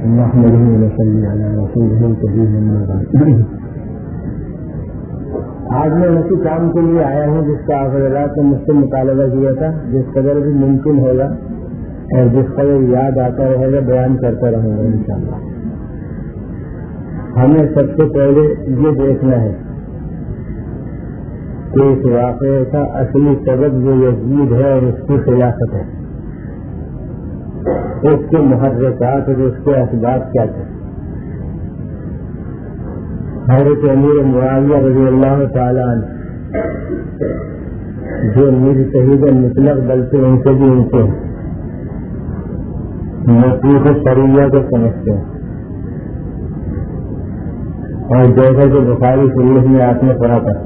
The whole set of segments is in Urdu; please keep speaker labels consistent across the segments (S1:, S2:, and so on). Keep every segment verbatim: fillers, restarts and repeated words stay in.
S1: نحمده ونصلي على رسوله الكريم أما بعد. آج میں اسی کام کے لیے آیا ہوں جس کا آپ حضرات نے مجھ سے مطالبہ کیا تھا، جس قدر بھی ممکن ہوگا اور جس قدر یاد آتا رہے گا بیان کرتا رہوں گا انشاءاللہ. ہمیں سب سے پہلے یہ دیکھنا ہے کہ اس واقعے کا اصلی سبب جو یزید ہے اور اس کی خلافت ہے، اس کے محرکات اور اس کے اسباب کیا تھے. حضرت امیر معاویہ رضی اللہ تعالیٰ عنہ جو میر شہید مطلق بلکہ ان سے بھی ان سے مسیح شریعہ کو سمجھتے ہیں، اور جیسا کہ بخاری شریف میں آپ نے پڑھا تھا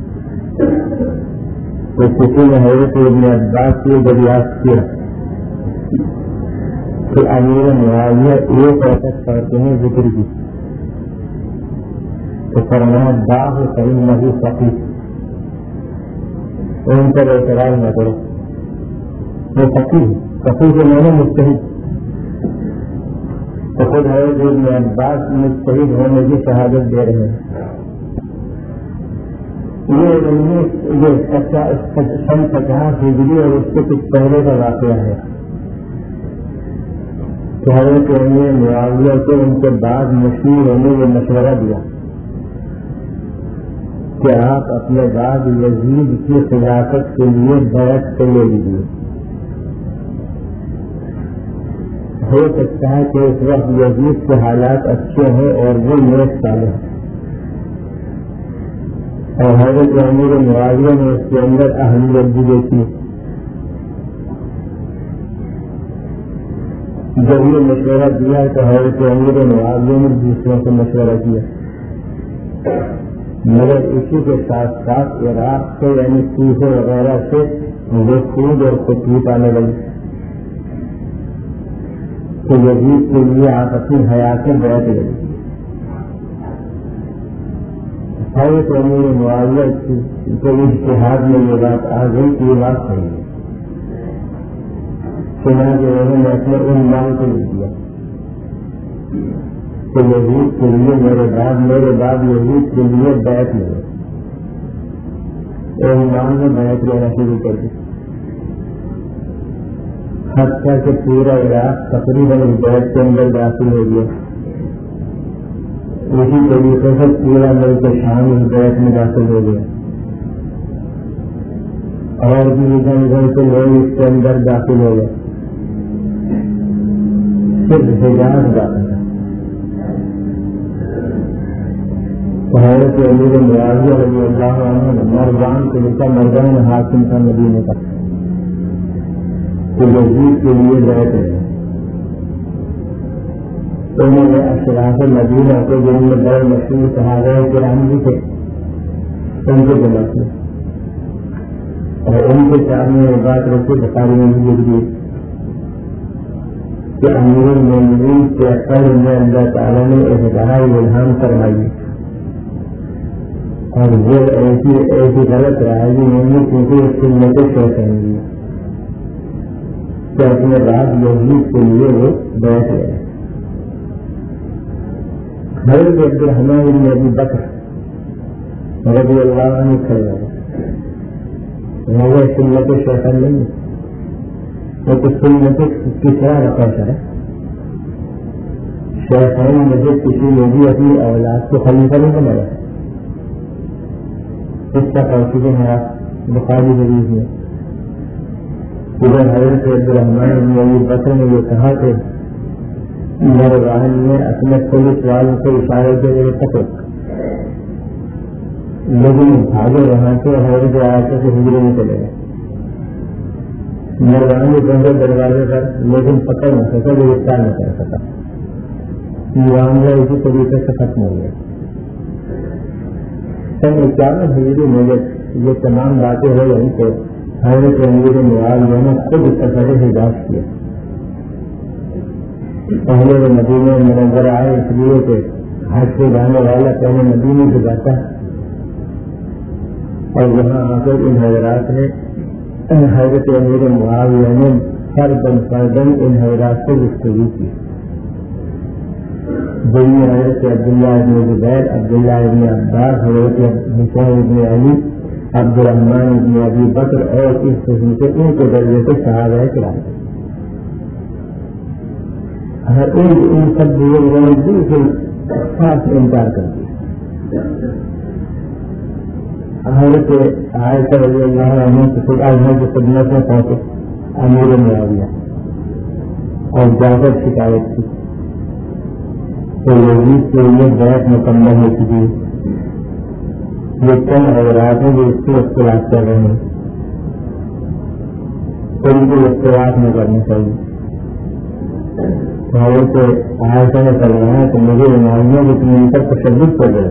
S1: تو کسی نے حضرت ابن عباس کی دریافت کیا کہ امیر معاویہ ایک وقت پڑھتے ہیں ذکر کی، تو فرمایا باغ صحیح نبی فقیر، ان پر اعتراض نہ کرو، وہ فقیر فقیر سے میں نے مجتہد، تو خود حضرت ابن عباس مجتہد ہونے کی شہادت دے رہے ہیں. یہ سن پچاس ہجری اور اس سے کچھ پہلے کا واقعہ ہے کہ حضرت امیر معاویہ کو ان کے بعد مشیر ہونے یہ مشورہ دیا کہ آپ اپنے بعد یزید کی خلافت کے لیے بیعت سے لے لیجیے. ہو سکتا ہے کہ اس وقت یزید کے حالات اچھے ہیں اور وہ نیک صالح ہیں، اور حضرت امیر معاویہ نے اس کے اندر اہمیت بھی دیکھی. جب یہ مشورہ دیا تو حضرت امیر معاویہ نے دوسروں سے مشورہ کیا، مگر اسی کے ساتھ ساتھ عراق سے یعنی کوفہ وغیرہ سے وہ خود اور خطوط آنے لگی تو یزید کے لیے آپ اپنی حیات میں بیعت لے لیجیے. حضرت امیر معاویہ کے اجتہاد میں یہ بات آ گئی کہ یہ بات صحیح ہے، چنانچہ انہوں نے اپنے ان مال کو لکھ دیا کہ یزید کے لیے میرے بعد میرے بعد یزید کے لیے بیعت لے، ان مال نے بیعت لینا شروع کر دی، حتیٰ کہ پورا عراق تقریباً اس بیعت کے اندر داخل ہو گیا. اسی طریقے سے پورا ملک شام اس بیعت میں داخل ہو گیا، اور بھی ادھر ادھر سے لوگ اس کے اندر داخل ہو گئے. صرف حجاز داخل ہے. حضرت امیر معاویہ رضی اللہ عنہ نے مروان کو لکھا، مروان حاکم تھا مدینے کا، تو یزید کے لیے بیعت ہے. انہوں نے اشراف مدینہ کو جن میں بڑے مشہور صحابہ کرام بھی تھے ان کو جمع کیا، اور ان کے سامنے یہ بات رکھی بخاری میں بھی لکھ دی کہ امیر المومنین کے قلب میں اللہ تعالیٰ نے اظہار الہام فرمائی، اور وہ ایسی ایسی غلط رائے نہیں ہے کیونکہ اس کی مدد کر سکیں گی کہ اپنے بعد یزید کے لیے وہ بیٹھ گئے. حضرت عبدالرحمن بن ابی بکر رضی اللہ عنہ کھڑے ہوئے، وہ سنت شیطان نہیں ہے، وہ تو سنت کس طرح رکھا ہے. شیطان مجھے کسی نے بھی اپنی اولاد کو خلیفہ نہیں بنایا، اس کا توصیف ہے بخاری شریف میں. ادھر حضرت عبدالرحمن بن ابی بکر نے یہ کہا کہ مروان نے اپنے پولیس والوں کو اشارے کے لیے پکڑ، لیکن بھاگے وہاں سے حضرت عائشہ سے ہجرے میں چلے گئے. مروان نے بندے دروازے پر لیکن پکڑ نہ سکا، گرفتار نہ کر سکا. معاملہ اسی طریقے سے ختم ہو گیا. سن اکیاون ہجری میں یہ تمام باتیں ہو گئی تو حضرت امیر معاویہ نے خود سفر حجاز کیا. پہلے وہ مدینے منورہ آئے اس لیے کہ حج سے جانے والا پہلے مدینے سے جاتا ہے، اور وہاں آ کر ان حضرات نے حضرت امیر معاویہ نے ہر دن پر دن ان حضرات سے گفتگو کی. جن میں حضرت عبداللہ ابن زبیر، عبداللہ ابن عباس، حضرت حسین ابن علی، عبد الرحمن ابن ابی بکر اور اس قسم سے ان کے درجے سے صحابہ کرام، ہر ایک ان سب لوگوں نے بالکل خاص انکار کر دیا۔ حضرت عائشہ رضی اللہ عنہ کی خود آزمائش کی خدمت میں پہنچے امیر معاویہ اور جا کر شکایت کی تو یزید کے لیے بیعت مکمل ہو چکی، یہ چند حضرات ہیں جو اس کو اختلاف کر رہے ہیں، تو ان کو اختلاف نہیں کرنا چاہیے۔ تو حضرت عائشہ نے فرمایا کہ مجھے معاویہ کہ تم ان پر تشدد کر رہے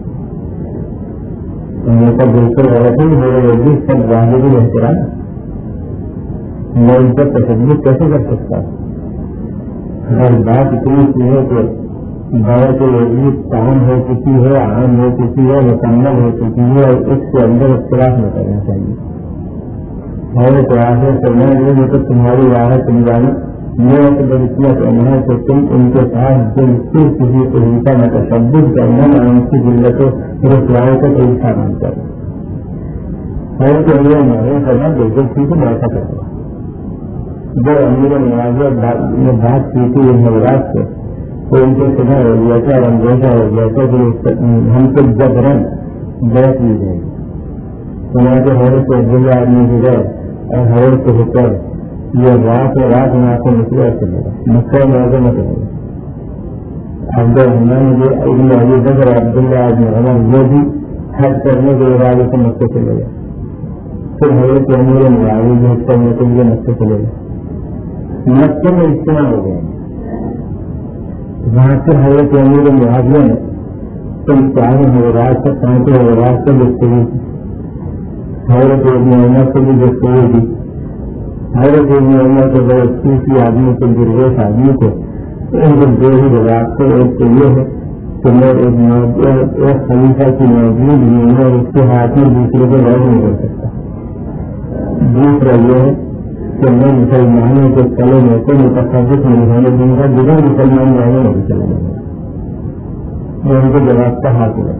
S1: ان پر بالکل غلط ہے، میرے یزید سب واحد الاحترام، میں ان پر تشدد کیسے کر سکتا ہوں؟ اگر بات اتنی سی ہے کہ بیعت یزید کام ہو چکی ہے، عام ہو چکی ہے، مکمل ہو چکی ہے اور اس کے اندر اختلاف نہ کرنا چاہیے۔ حضرت عائشہ فرمایا یہ تو تمہاری راہ ہے، تم جانو، میرا تو بس اتنا کہنا ہے کہ تم ان کے پاس بالکل کسی طریقہ میں تشدد کرنا نہ ان کی ذلتوں رسوائی کا طریقہ نہیں کرنا۔ حضرت امیر معاویہ کرنا بالکل ٹھیک ہے، میں ایسا کروں گا۔ جب امیر معاویہ نے بات کی تھی ان حضرات سے تو ان کو سنا ہو گیا تھا اور اندیشہ ہو گیا تھا کہ ہم کو جبرن بیعت لی جائے گی۔ چنانچہ حضرت عبداللہ ابن زبیر اور حضرت حسین یہ رات اور رات میں آپ کو نکلا چلے گا، مکہ موضوع میں چلے گا۔ عبد الرحمن جو ابن ابی بکر عبداللہ ابن عمر وہ بھی حج کرنے کے ارادے سے مکہ چلے گا، پھر حضرت امیر معاویہ جو حج کرنے کے لیے مکہ چلے گا۔ مکہ میں اجتماع ہو گئے، وہاں سے حضرت امیر معاویہ نے تم چار حضرات سے پانچ حضرات سے گفتگو کی، حضرت ابن عمر سے بھی گفتگو کی، حضرت ابن عمر کے بڑے صوفی آدمی کو، درویش آدمی کو، ان کو دو ہی جواب تھے۔ ایک تو یہ ہے کہ میں ایک خلیفہ کی موجودگی میں اور اس کے ہاتھ میں دوسرے کو غور نہیں کر سکتا۔ دوسرا یہ ہے کہ میں مسلمانوں کے تلے میں سے متصرف نہیں ہونے دوں گا، بغیر مسلمان رہنے نہیں چلیں گے۔ میں ان کو جواب کا حاصل ہے۔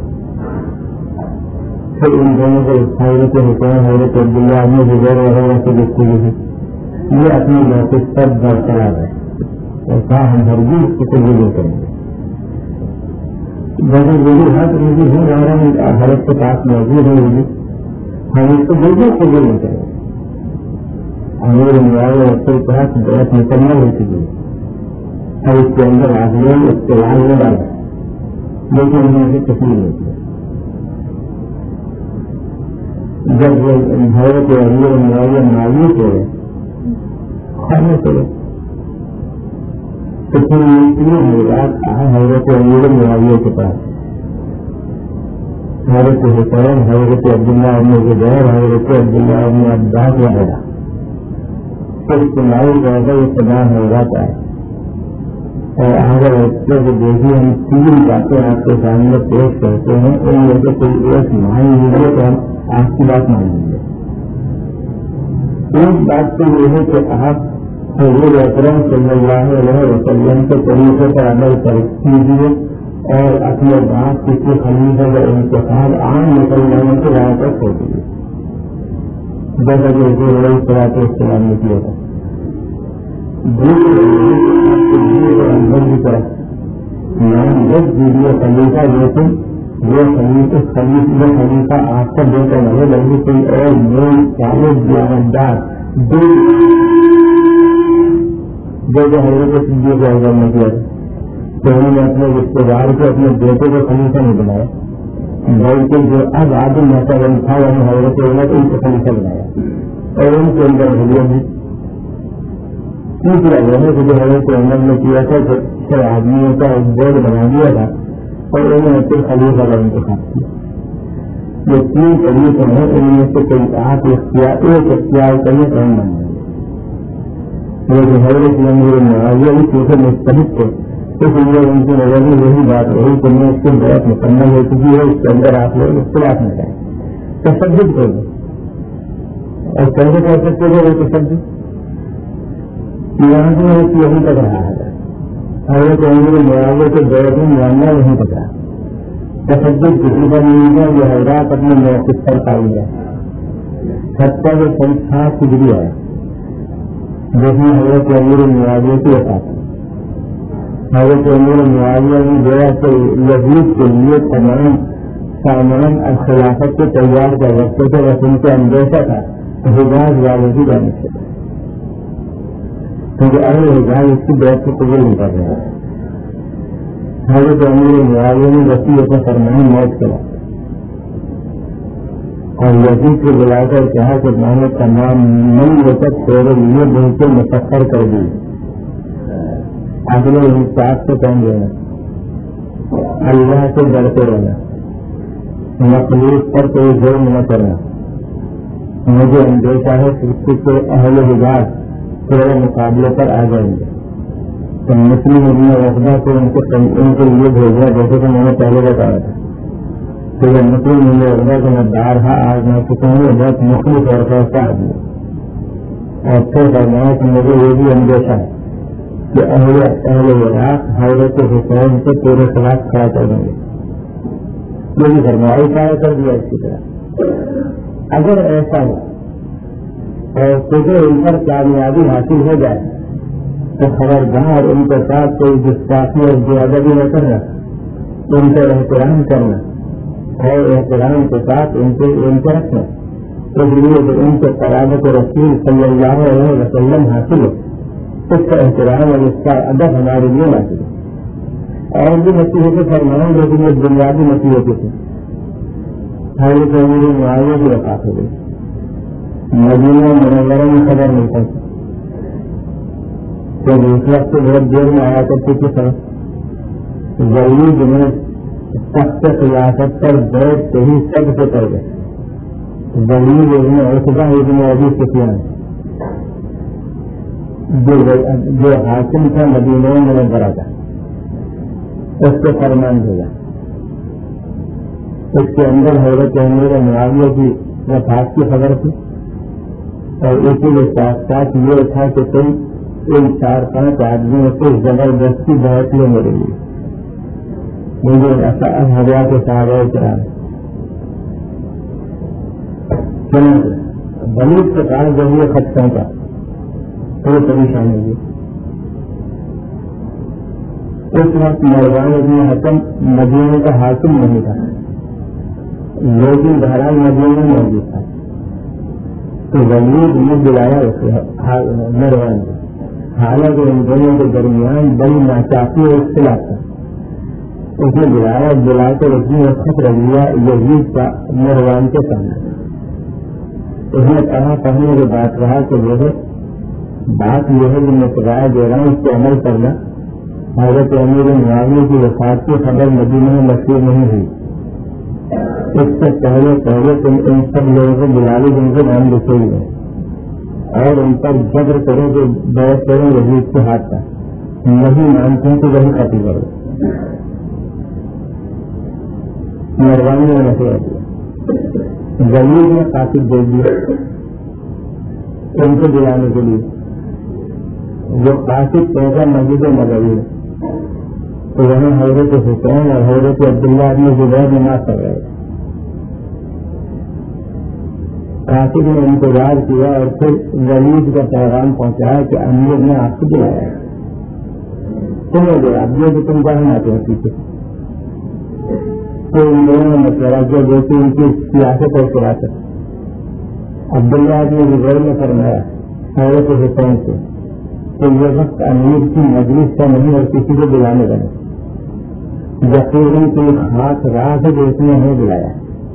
S1: پھر ان دونوں کو حضرت حسین حضرت عبداللہ ابن زبیر وغیرہ سے گفتگو کی، یہ اپنی محفوظ پر برقرار ہے اور کہا ہم ہرگز اس کو قبول نہیں کریں گے۔ بغیر وہی حق روزی ہے ہمارا حضرت کے پاس موجود ہے، روزی ہم اس کو بالکل قبول نہیں کریں گے۔ امیر معاویہ اور پھر کہا کہ بیعت مکمل ہو چکی ہے اور اس کے اندر آپ لوگ اختلاف نہ ڈالیں، لیکن انہوں نے تسلیم نہیں کیا۔ جب وہ حضرت امیر معاویہ مایوس ہو گئے، خاموش ہو گئے، تو پھر یہ حضرات کہا حضرت امیر معاویہ کے پاس حضرت حسین حضرت عبداللہ ابن زبیر حضرت عبداللہ ابن عباس وغیرہ اجتماعی طور پر اقتدار ہو جاتا ہے، اور اگر بچوں کو دیکھیے ہم تین باتیں آپ کے سامنے پیش کرتے ہیں، ان میں سے کوئی ایک مان لیجیے تو ہم آپ کی بات مان لیں گے۔ ایک بات تو یہ ہے کہ آپ حضور اکرم صلی اللہ علیہ وسلم کے طریقے پر عمل کیجیے اور اپنے باپ کسی خلیفہ کا انتخاب عام مسلمانوں کی رائے پر چھوڑ دیجیے، جیسا کہ حضور علیہ الصلوۃ والسلام نے کیا تھا۔ اندر کی طرف نام دس دیجیے خلیفہ، لیکن وہ خلیفہ خلیفہ خلیفہ آپ کا بیٹا نہیں بلکہ کوئی اور نئی چالیس دیانتدار جو حضرت صدیق اکبر نے کیا تھا، تو انہوں نے اپنے رشتے دار کو اپنے بیٹے کو خلیفہ نہیں بنایا، بلکہ جو اب عادل مثلاً تھا وہ حضرت عمر ان کو خلیفہ بنایا اور ان کے اندر حلیت بھی تیسرا یہ ہے کہ جو حضرت عمر نے کیا تھا کہ چھ آدمیوں کا ایک بورڈ بنا دیا تھا اور انہوں نے پھر خلیفہ کا انتخاب کیا۔ یہ تین طریقے ہیں، ان میں سے کوئی آپ اختیار ایک اختیار کرنے کا من ہے، لیکن حضرت امیر معاویہ بھی کیسے مستحق تھے، اس لیے ان کی نظر میں یہی بات رہی کہ میں اس کی بیعت مکمل ہو چکی ہے، اس کے اندر آپ لوگ اختلاف نہ کریں، تشدد کر دیں۔ اور کیسے کر سکتے ہیں وہ تشدد؟ یہاں سے یہی تک رہا ہے حضرت عمر معاویہ کے دور میں معاملہ نہیں پتا تشدد کسی پر نہیں ہے، یہ حضرات اپنے موقف پر قائم ہے. حتیٰ وہ سنسٹھا گزری ہے جس میں حضرت عمر معاویہ کی وفات ہے. حضرت عمر معاویہ نے گویا کہ یزید کے لیے تمام سامان اور خلافت کو تیار کر رکھتے تھے، بس ان کا اندیشہ تھا حجاز والوں کی جانب سے، کیونکہ اہل حجاز اس کی بیعت کو قبول نہیں کر رہے. حضرت عمر معاویہ نے وصیت میں فرمائی موت کرا اور یزید کو بلا کر کہا کہ میں نے تمام مملکت تیرے لیے بالکل مسخر کر دی، اگلے انصاف سے کہیں گے اللہ سے ڈرتے رہنا، مخلوق پر کوئی ظلم نہ کرنا. مجھے اندیشہ ہے کہ اہل حجاز تیرے مقابلے پر آ جائیں گے. تو مسلم ابن عقبہ کو ان کے ان کے لیے بھیجا، جیسے کہ میں نے پہلے بتایا تھا کہ جب مسلم ابن عقبہ کو میں بارہا آزما چکا ہوں، بہت مختلف اور ایسا آدمی اور پھر فرمایا کہ مجھے یہ بھی اندیشہ ہے کہ اہل اہل عراق حضرت حسین سے پورے خلاف کھڑا کر دیں گے. یہ بھی فرمایا کیا کر دیا اس کی طرح. اگر ایسا ہو اور تجھے ان پر کامیابی حاصل ہو جائے تو خبردار ان کے ساتھ کوئی گستاخی اور بے ادبی نہ کرنا، ان کا احترام کرنا اور احترام کے ساتھ ان کے ان کو رکھنا، اس لیے کہ ان کے قرابت رسول صلی اللہ علیہ وسلم حاصل ہو، اس کا احترام اور اس کا ادب ہمارے لیے حاصل ہے. اور بھی نصیحتیں فرمائیں لیکن یہ بنیادی نصیحتیں تھیں. حضرت عمر معاویہ کی وفات ہو گئی. مدینہ منورہ میں خبر نہیں پڑتی تو اس وقت بہت دیر میں آیا کرتی تھی سر ضروری میں سخت خلافت پر بیٹھ کے ہی سب سے کر گئے. ضروری میں عقبہ ابن ابی سفیان جو حاکم تھا مدینہ منورہ کا، اس کو فرمان بھیجا. اس کے اندر حضرت عمر معاویہ کی وفات کی خبر تھی اور اسی کے ساتھ ساتھ یہ تھا کہ تم ان چار پانچ آدمیوں کو زبردستی بہت لے میرے لیے مجھے ہوا کے سہارے کرا بلیز کے پاس جب یہ خط پہنچا تو پریشانی ہوئی. اس وقت مروان ابن حکم مدینہ کا حاکم نہیں تھا لیکن بہرحال مدینہ میں موجود تھا. تو ولید نے بلایا اسے مروان کو، حالانکہ ان دونوں کے درمیان بڑی ناچاکی اور اختلاف تھا. اس نے بلایا بلا کر اس نے خط رکھ لیا یزید کا مروان کے سامنے. اس نے کہا پڑھنے کے بعد کہا کہ یہ بات یہ ہے کہ میں سرائے دے رہا ہوں، اس کو عمل کرنا. حضرت امیر معاویہ کی وفات کی خبر مدینہ میں مشہور نہیں ہوئی. اس سے پہلے پہلے تم ان سب لوگوں کو بلا لی جن کے نام لکھے ہوئے اور ان پر جبر کرو کہ بہت کرو یزید کے ہاتھ کا نہیں مانتے تو وہی قتل کرو. مروان نے نصیحت دیا، ضمیر نے قاصد دے دیا ان کو بلانے کے لیے. جو قاصد پہنچا مسجد نبوی میں تو وہاں حضرت حسین اور حضرت عبداللہ ابن زبیر نماز پڑھ رہے تھے. قاصد نے انتظار کیا اور پھر ولید کا پیغام پہنچایا کہ امیر نے آپ کو بلایا ہے. تمہیں جو آپ جو تم کہاں آتے ہیں پیچھے تو ان دونوں نے مشورہ کیا جیسے ان کی سیاست اور سیاست. عبداللہ ابن زبیر نے فرمایا حضرت حسین سے کہ یہ وقت امیر کی مجلس کا نہیں اور کسی کو بلانے کا نہیں. یقیناً کوئی خاص راہ ہے جو اس نے ہمیں بلایا.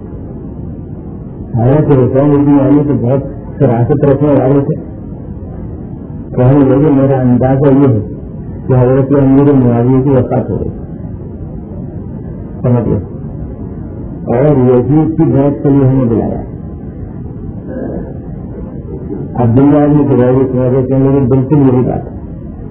S1: حضرت حسین ابن علی تو بہت شراست رکھنے والے تھے. کہنے لگے میرا اندازہ یہ ہے کہ حضرت امیر معاویہ کی وفات ہو گئی سمجھے اور یزید کی بیعت کے لیے ہمیں بلایا. عبداللہ ابن زبیر سمجھے کہ میری بالکل یہی بات ہے.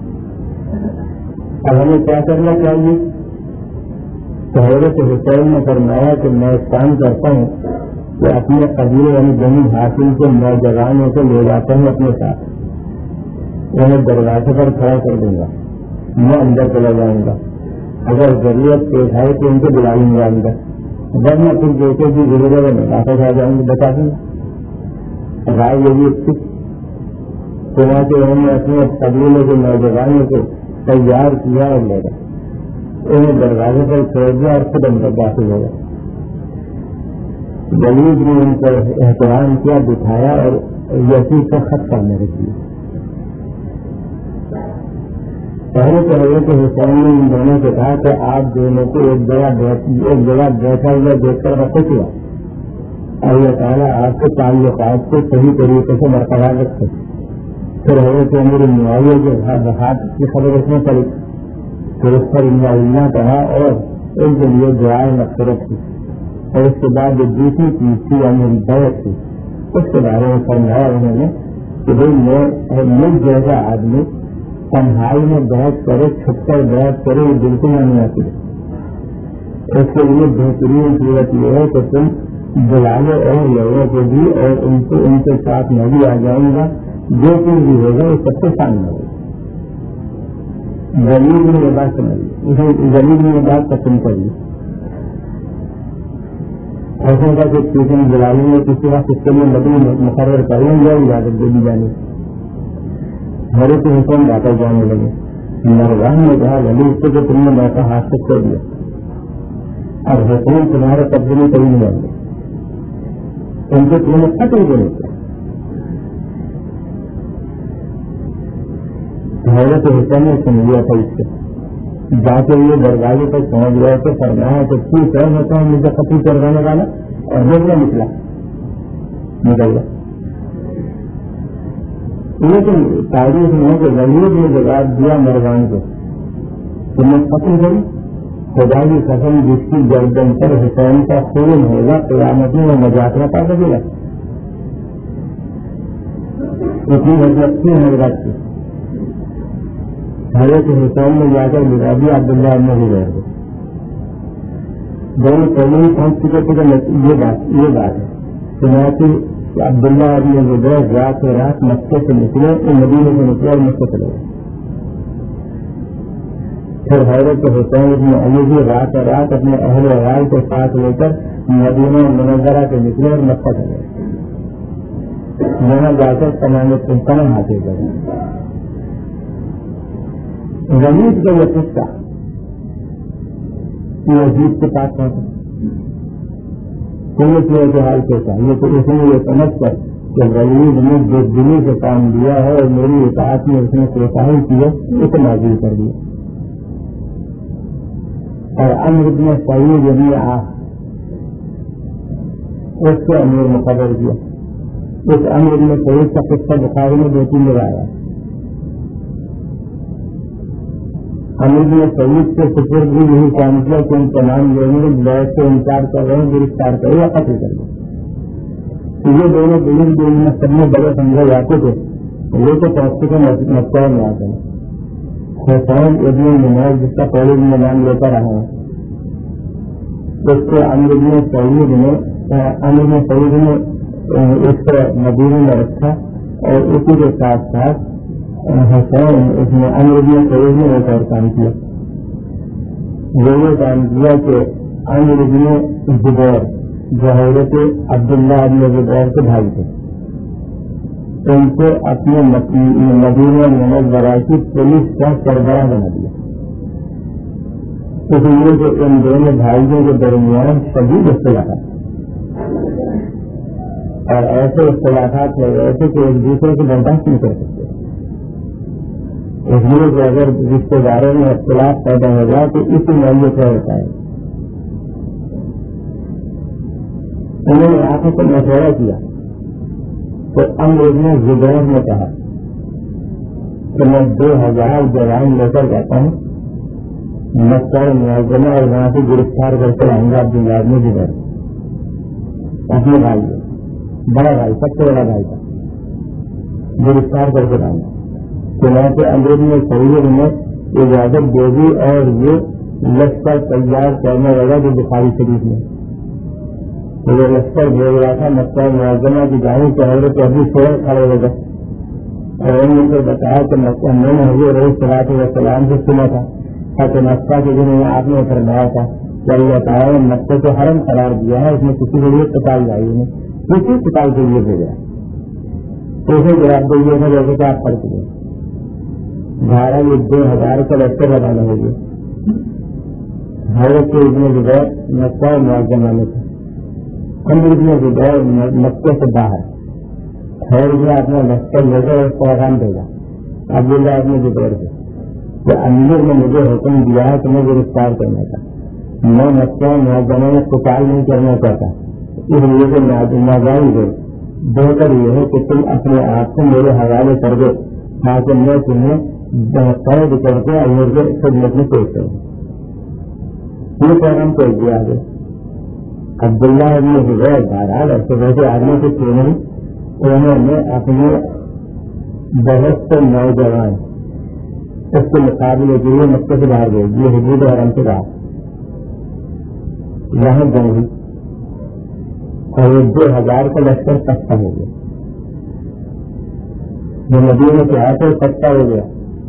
S1: اب ہمیں کیا کرنا چاہیے؟ تو حضرت حسین نے فرمایا کہ میں ایک کام کرتا ہوں کہ اپنے قبیلے یعنی بنی حاصل کے نوجوانوں کو لے جاتا ہوں اپنے ساتھ، انہیں دروازے پر کھڑا کر دوں گا میں اندر چلا جاؤں گا، اگر ضرورت پیش آئے تو ان کو بلا لوں گا اندر، ورنہ پھر جیسے بھی گزرے گا میں واپس آ جاؤں گا بتا دوں گا۔ رائے یہ بھی چنانچہ انہوں نے اپنے قبیلے کے نوجوانوں کو تیار کیا اور لے گا، انہیں دروازے پر چھوڑ دیا اور خود اندر داخل ہو گیا۔ ولید نے ان پر احترام کیا، بٹھایا اور یسیع کو خط کرنے رکھی۔ پہلے تو حضرت حسین نے ان دونوں سے کہا کہ آپ دونوں کو ایک جگہ ایک جگہ بیٹھا ہوا دیکھ کر رکھے کیا، اللہ تعالیٰ آپ کے تعلقات کو صحیح طریقے سے برقرار رکھے۔ پھر حضرت امیر معاویہ کے وفات کی خبر اس میں پڑی، پھر اس پر اللہ کہا اور ان کے لیے دعائیں مغفرت کی، اور اس کے بعد جو دوسری چیز تھی امیر بیعت تھی اس کے بارے میں فرمایا انہوں نے کہ بھائی میں مجھ جیسا آدمی تنہائی میں بیعت کرے، چھپ کر بیعت کرے، یہ بالکل نہیں آتی۔ اس کے لیے بہترین صورت یہ ہے کہ تم بلا لو اور لوگوں کو بھی، اور ان کو ان کے ساتھ میں بھی آ جاؤں گا، جو کچھ بھی ہوگا وہ سب سے سامنے ہوگا۔ غریب نے یہ بات سمجھی، غریب نے یہ بات پسند کر لی، ایسا تھا کہ ٹیوشن بلائیں گے کسی وقت اس کے لیے مدعو مقرر کریں گے اور اجازت دے دی جانی۔ حضرت حسین واپس جانے لگے۔ مروان نے کہا ولی اس سے تم نے موقع ہاتھ سے چھوڑ دیا، اور حسین تمہارے قبضے میں کبھی نہیں آئیں گے، ان کو تم نے ختم کرنے کیا۔ حضرت حسین نے سن لیا تھا اس سے، جا کے یہ دروازے پر پہنچ گئے تو فرمایا کہ ٹھیک ہے ہوتا ہوں مجھے ختم کروانے والا، اور دیکھنا نکلا نکل گیا۔ لیکن تاریخ میں کہ غریب نے جواب دیا مروان کو تم نے ختم کری، خدا کی قسم جس کی گردن پر حسین کا خون ہوگا قیامت میں وہ نجات نہ پا سکے گا۔ اتنی حضرت تھی حضرت کی۔ حضرت حسین نے جا کر بتا دیا عبداللہ ابن زبیر کو، دونوں پہلے ہی پہنچ چکے تھے کہ یہ بات یہ بات ہے چنانچہ کہ عبداللہ ابن زبیر رات رات مکے سے نکلے، مدینے سے نکلے اور مکے چلے گئے۔ پھر حضرت حسین ابن علی بھی رات رات اپنے اہل عیال کے ساتھ لے کر مدینہ منورہ سے نکلے اور مکہ چلے گئے، وہاں جا کر تمام سلطنت حاصل کریں۔ غریب کا یہ قصہ عجیب کے پاس پہنچا، پولیس نے کے حال کیسا یہ تو اس نے یہ سمجھ کر کہ غریب نے جو دلی سے کام دیا ہے اور میری اطاعت میں اس نے کوتاہی کی ہے اسے معذور کر دیا، اور امر ابن سعید ابن عاص اس کو امیر مقرر کیا۔ اس امر ابن سعید کا قصہ بخاری میں دو تین جگہ آیا۔ امیر نے سعید کے سپرد بھی یہی کام کیا کہ ان تمام لوگوں نے بیعت سے انکار کر رہے ہیں، گرفتار کرے یا قتل کر دیں۔ یہ دونوں بزرگ جو ان سب میں بڑے سمجھے جاتے تھے وہ تو پہنچتے تھے مکہ میں آتے ہیں۔ حسین ابن نماز جس کا پہلے میں نام لیتا رہا ہے، اس کو امیر ابن سعید نے امیر ابن سعید نے اس کو مدینے میں رکھا، اور اسی کے ساتھ ساتھ حسین اس میں امر ابن سعید نے ایک اور کام کیا، وہ یہ کام کیا کہ امر ابن زبیر جو حضرت عبداللہ ابن زبیر کے بھائی تھے، ان کو اپنے مدینہ منورہ کی پولیس کا سربراہ بنا دیا، اس لیے کہ ان دونوں بھائیوں کے درمیان شدید اختلافات اور ایسے اختلافات ہو رہے تھے کہ ایک دوسرے کو برداشت نہیں کر سکتے، اس لیے کہ اگر رشتے داروں میں اختلاف پیدا ہو جائے تو اسی معاملے سے ہوتا ہے۔ انہوں نے آنکھوں سے مشورہ کیا تو امر ابن زبیر نے کہا کہ میں دو ہزار جوان لے کر جاتا ہوں مکہ معظمہ اور وہاں سے گرفتار کر کے آؤں گا عبداللہ ابن زبیر اپنے بھائی بڑا بھائی سب سے بڑا بھائی تھا، گرفتار کر کے لاؤں گا۔ چنانچہ امیر نے سعید نے اجازت دے دی اور یہ لشکر تیار کرنے لگا جو بخاری شریف میں وہ لشکر بھیج رہا تھا مکہ معظمہ کی جانب سے حضرت ابو سہیل کھڑے ہو گئے اور انہوں نے بتایا کہ میں نے حضور علیہ الصلوۃ والسلام سے سنا تھا کہ مکہ کے دن میں آپ نے فرمایا تھا کہ اللہ تعالیٰ نے مکہ کو حرم قرار دیا ہے، اس میں کسی کے لیے قتال جاری نہیں، کسی قتال کے لیے بھیجا تو اسے جواب دے دیا تھا جیسے کہ آپ فرق دیں بارہ یہ دو ہزار کا لشکر لگانا ہوگی حضرت کے ابن زبیر مکہ معظمہ میں تھے، ہم ابن زبیر مکے سے باہر خیر میں اپنا لشکر لے کر اس پیغام دے گا عبداللہ ابن زبیر کو کہ امیر نے مجھے حکم دیا ہے تمہیں گرفتار کرنے کا، میں مکہ معظمہ میں قتال نہیں کرنا چاہتا، اس لیے کہ ناجائز ہے، بہتر یہ ہے کہ تم اپنے آپ کو میرے حوالے کر دو تاکہ میں تمہیں قید کر کے امیر کے خدمت میں پیش کروں۔ یہ پیغام پیش دیا ہے عبداللہ ابن زبیر بہرحال ایسے ویسے آدمی کو کیوں نہیں، انہوں نے اپنے بہت سے نوجوان اس کے مقابلے کے لیے مکے سے باہر گئے، یہ حدود حرم سے باہر وہاں جنگ ہوئی اور یہ دو ہزار کا لشکر سستا ہو گیا، جو مدینے سے آیا تو سستا ہو گیا۔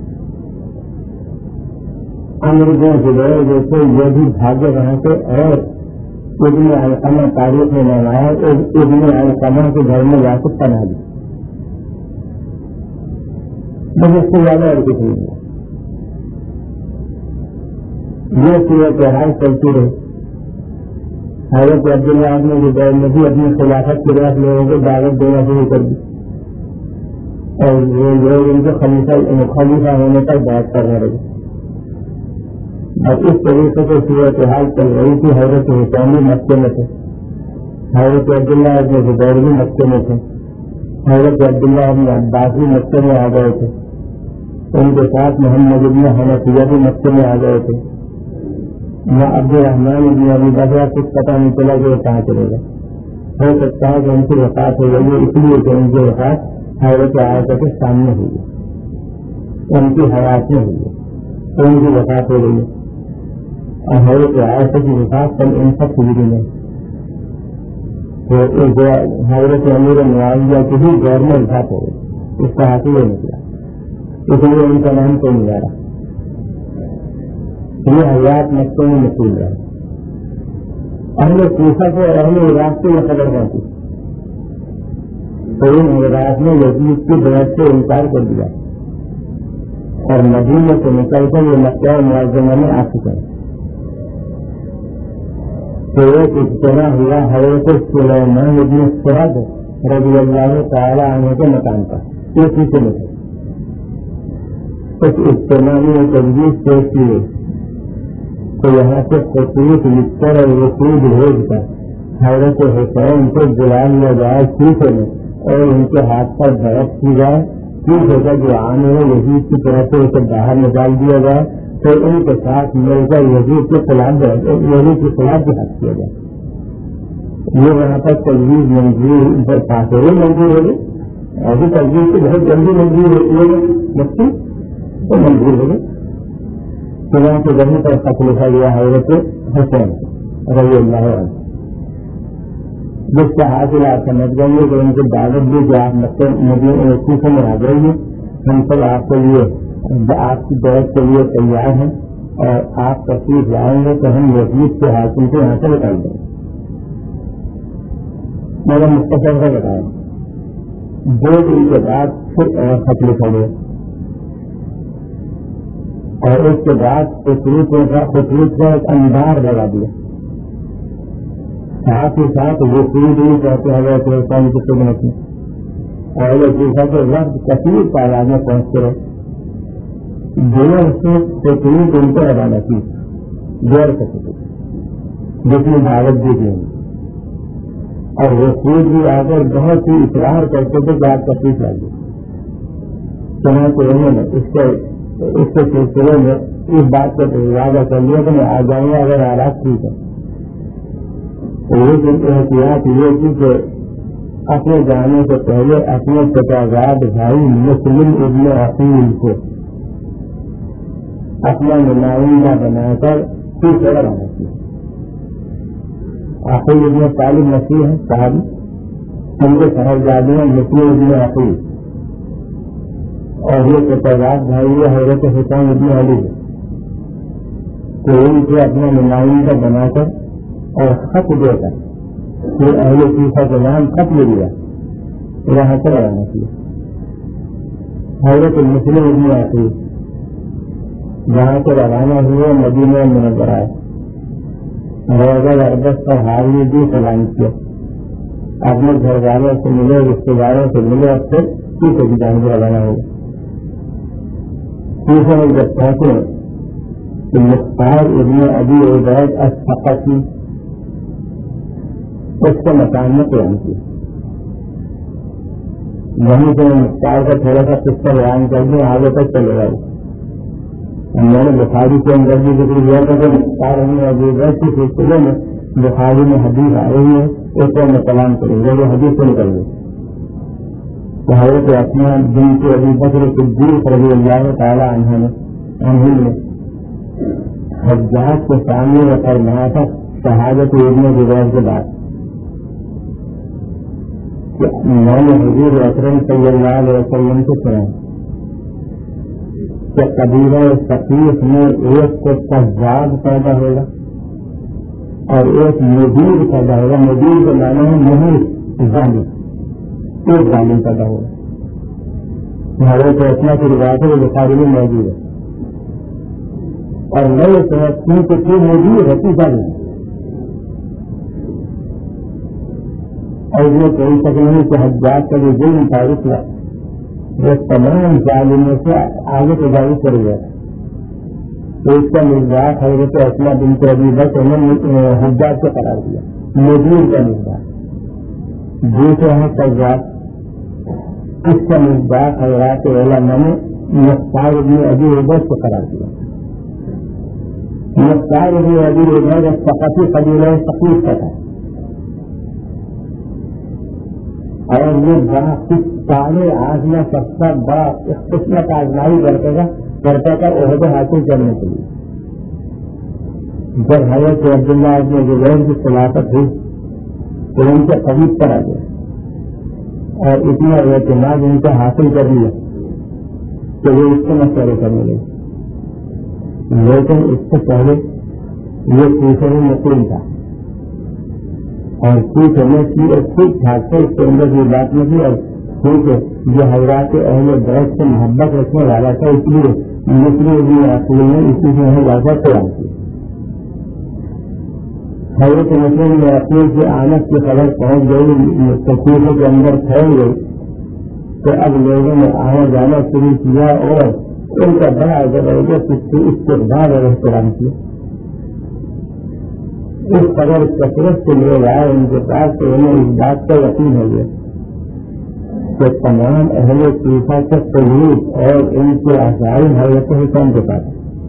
S1: انگریزوں سے گئے جیسے یہ بھی بھاگے وہاں سے اور ابن علقمہ تاریخ میں نام آیا، ابن علقمہ کے گھر میں جا کے پناہ دی، بس اس سے زیادہ اور کچھ نہیں ہوا۔ یہ صورت حال چلتی رہی، حضرت عبداللہ ابن زبیر نے بھی اپنی خلافت کے بعد لوگوں کو دعوت دینا شروع کر دی اور وہ لوگ ان کو خلیفہ خلیفہ ہونے پر بات کرنے لگے، اور اس طریقے سے صورت حال چل رہی تھی۔ حضرت حسین بھی مکے میں تھے، حضرت عبداللہ ابن زبیر بھی مکے میں تھے، حضرت عبداللہ ابن عباس بھی مکے میں آ گئے تھے، ان کے ساتھ محمد ابن حنفیہ بھی مکے میں آ گئے تھے۔ نہ عبد الرحمن ابن ابی بکر کچھ پتہ نہیں چلا کہ وہ کہاں چلے گا، ہو سکتا ہے کہ ان کی وفات ہو گئی ہے، اس لیے کہ ان کی وفات حضرت عائشہ کے سامنے ہوئی ہے، ان کی حیات میں ہوئی ہے، ان کی وفات ہو گئی ہے، اور حضرت عائشہ کی وفات کل ان سب ہجری میں، تو حضرت امیر معاویہ کی بھی غیر میں وفات ہو گئی، اس کا حاصل ہو نکلا، اس لیے ان کا نام کوئی نہیں آ رہا۔ یہ حیات مکے میں نصیب رہا، اہل کوفہ کو اور اہل عراق کو یہ خبر پہنچی تو ان عراق نے یزید کی بیعت سے انکار کر دیا اور مدینے سے نکل کر یہ مکہ معظمہ میں آ چکے ہیں۔ تو ایک اجتماع ہوا حضرت سلیمان ابن سرد رضی اللہ تعالی عنہ کے مکان پر، یہ پیچھے میں تھے، اس اجتماع میں تجویز پیش کی تو یہاں سے خطوط لکھ کر اور رسول بھیج کر حضرت حسین کو بلا لیا جائے سیٹے میں اور ان کے ہاتھ پر بیعت کی جائے، ٹھیک ہوگا جو عام ہے یزید کی طرف سے اسے باہر نکال دیا جائے تو ان کے ساتھ مل کر یزید کے خلاف یزید کے خلاف جہاد کیا جائے۔ یہ وہاں پر تجویز منظور تاثر منظور ہوگی، ایسی تجویز سے بہت جلدی منظور ہوگی بچی تو منظور ہوگی، چنانچہ وہیں پر خط لکھا گیا حضرت حسین رضی اللہ عنہ، جس کا حاصل آپ سمجھ گئے کہ ان کی دعوت بھی جو آپ مدینے کوفہ میں آ گئی ہے، ہم سب آپ کے لیے آپ کی دعوت کے لیے تیار ہیں اور آپ تشریف لائیں گے تو ہم یزید کے حاکم کو یہاں سے نکال دیں گے۔ میرا مختصر سے بتایا، دو دن کے بعد پھر اور خط لکھا گیا اور اس کے بعد خطوط کا خطوط کا ایک انداز لگا دیا، ساتھ ہی ساتھ وہ پوری دن کہتے ہیں حسین کی خدمت میں اور دوسرا کے وقت کثیر تعداد میں پہنچتے رہے، دونوں سے خطوط ان کو روانہ کی غیر خطوط جس میں دعوت دی گئی اور وہ خود بھی آ کر بہت ہی اقرار کرتے تھے کہ آپ تشریف لائیے، چنانچہ انہوں نے اس کے اس کے سلسلے میں اس بات کو وعدہ کر لیا کہ میں آ جاؤں گا اگر حالات ٹھیک ہے، لیکن احتیاط یہ تھی کہ اپنے جانے سے پہلے اپنے فتاواد بھائی مسلم ابن عقیل کو اپنا نمائندہ بنا کر تیسرا روانہ کیا۔ عقیل ابن طالب مسیح ہے صحابی، ان کے صاحبزادے ہیں مسلم ابن عقیل، اور یہ فتویات بھائی یہ حضرت حسین ابن علی ہے کہ ان سے اپنا نمائندہ بنا کر اور خط دے کر پھر اہل کوفہ کے نام خط لے لیا یہاں سے روانہ کیا. حضرت مسلم ابن عقیل جہاں سے روانہ ہوئے مدینہ منورہ روزہ اقدس پر حاضری دی سلام کیا اپنے گھر والوں سے ملے رشتے داروں سے ملے اور پھر کوفہ کی جانب روانہ ہوئے. کوفہ میں جب پہنچے کہ مختار ابن ابی عبید الثقفی اس کے مکان میں قیام کیا. وہیں سے مختار کا تھوڑا سا قصہ بیان کر دیں آگے تک چلے گا. میں نے بخاری کے اندر بھی ذکر کیا تھا کہ مختار ابن ابی عبید کے سلسلے میں بخاری میں حدیث آ رہی ہے اس پر میں کلام کروں گا وہ حدیث سے نکل گئی. حضرت اسماء بنت ابی بکر صدیق رضی اللہ تعالی عنہ نے انہوں نے حجاج کے سامنے فرمایا تھا شہادت ابن زبیر کے بعد کہ میں نے حضور اکرم صلی اللہ علیہ وسلم سے سنا کہ قبیلہ ثقیف میں ایک کو کذاب پیدا ہوگا اور ایک مدیر پیدا ہوگا. مدیر کا معنی ہے مہر ظالم ایک ظالم پیدا ہوگا. حضرت اسماء کی روایت ہے بخاری میں موجود ہے اور میں یہ سمجھتی ہوں کہ کوئی مدیر ہے کس ظالم اور یہ کہہ سکتے ہیں کہ حجاج کا جو ظلم تعریف ہے وہ تمام ظالموں سے آگے تجاوز کر گیا. تو اس کا مزاج حضرت اسماء بنت ابی بکر نے حجاج سے قرار دیا مدیر کا مزاج. دوسرا ہے کذاب اس کا مزاج حضرات علماء نے مختار ابن ابی عبید سے قرار دیا. مختار ابن ابی عبید ثقفی قبیلہ ثقیف کا تھا اور یہ بڑا کچھ سارے آزما سستا بڑا قسمت آزمائی کرتے گا کرتا تھا عہدے حاصل کرنے کے لیے. جب حضرت عبداللہ ابن زبیر کی خلافت ہوئی تو ان کے قریب پر آ گیا اور اتنا اعتماد ان کو حاصل کر لیا کہ وہ اس کو مشورے کرنے لگے. لیکن اس سے پہلے یہ کوفہ میں مقیم تھا اور کوفہ میں کی اور ٹھیک ٹھاک سے اس کے اندر کوئی بات نہیں تھی اور کیونکہ یہ حضرات اہل بیت سے محبت رکھنے والا تھا اس لیے مسلم ابن عقیل نے اسی سے ہمیں زیادہ قیام کیا. حضرت مسلم ابن عقیل کی آمد کی خبر پہنچ گئی تو کوفہ کے اندر پھیل گئی تو اب لوگوں نے آنا جانا شروع کیا اور ان کا بڑا زبردست استقبال اور احترام کیا. اس قدر کثرت سے لوگ آئے ان کے پاس تو انہیں اس بات کا یقین ہو گیا کہ تمام اہل کوفہ کے قلوب اور ان کے عزائم حضرت حسین کے پاس.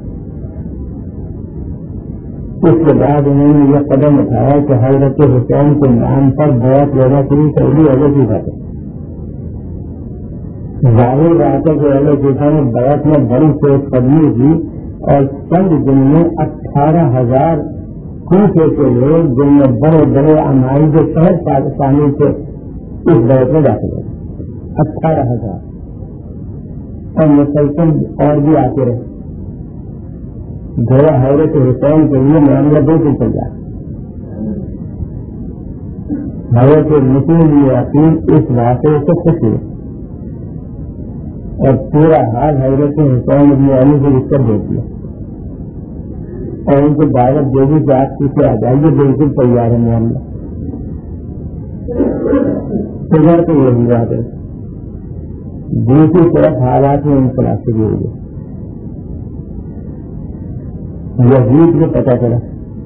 S1: اس کے بعد انہوں نے یہ قدم اٹھایا کہ حضرت حسین کے نام پر بیعت لینا شروع کر دی اہل کوفہ سے. ظاہر بات ہے کہ اہل کوفہ نے بیعت میں بڑی پیش قدمی کی اور چند دن میں اٹھارہ ہزار کوفے کے لوگ جن میں بڑے بڑے امائی جو شہر پاکستانی تھے اس بیعت میں داخل ہوئے. اٹھارہ ہزار اور مسلسل اور بھی آتے رہے. گویا حضرت حسین کے لیے معاملہ بالکل چل جائے. حضرت مسلم یقین اس واقعے سے خوش ہوئے اور پورا حال حضرت حسین ابن علی سے لکھ کر دے دیا اور ان کو دعوت دے دی کہ آپ کسی آ جائیے بالکل تیار ہے معاملہ. ادھر تو یہی بات ہے. دوسری طرف حالات میں انقلاب سے جڑ گئے. یزید کو پتا چلا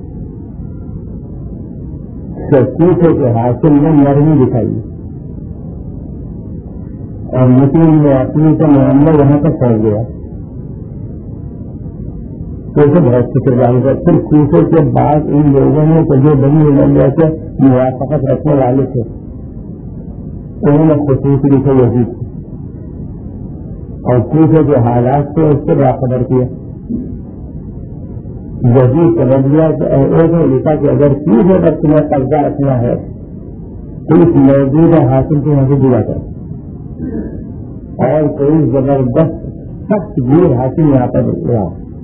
S1: کہ کوفے کے حاصل میں نرمی دکھائی اور مسلم نے اپنی کا معاملہ وہاں تک پہنچ گیا تو اسے بہت فکر ڈال کر پھر کوفے کے بعد ان لوگوں نے تو جو بنی عملیہ سے موافقت رکھنے والے تھے انہوں نے خصوصی لکھے یزید اور کوفے کے حالات سے اس سے باخبر کیا. یزید سمجھ لیا کہ ایک نے لکھا کہ اگر کوفے پر تمہیں قبضہ رکھنا ہے تو اس موجودہ حاصل کو یہاں سے دیا کر اور کوئی زبردست سخت گیر حاصل یہاں پر ہوا.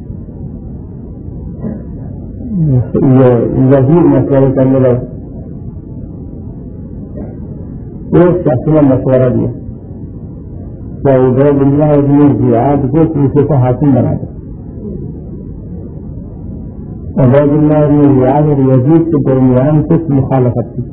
S1: یہ وزیر مشورے کرنے لگے. ایک شخص نے مشورہ دیا کہ عبید اللہ ابن زیاد کو کوفے کا حاکم بنا دے. عبید اللہ ابن زیاد اور یزید کے درمیان کچھ مخالفت تھی.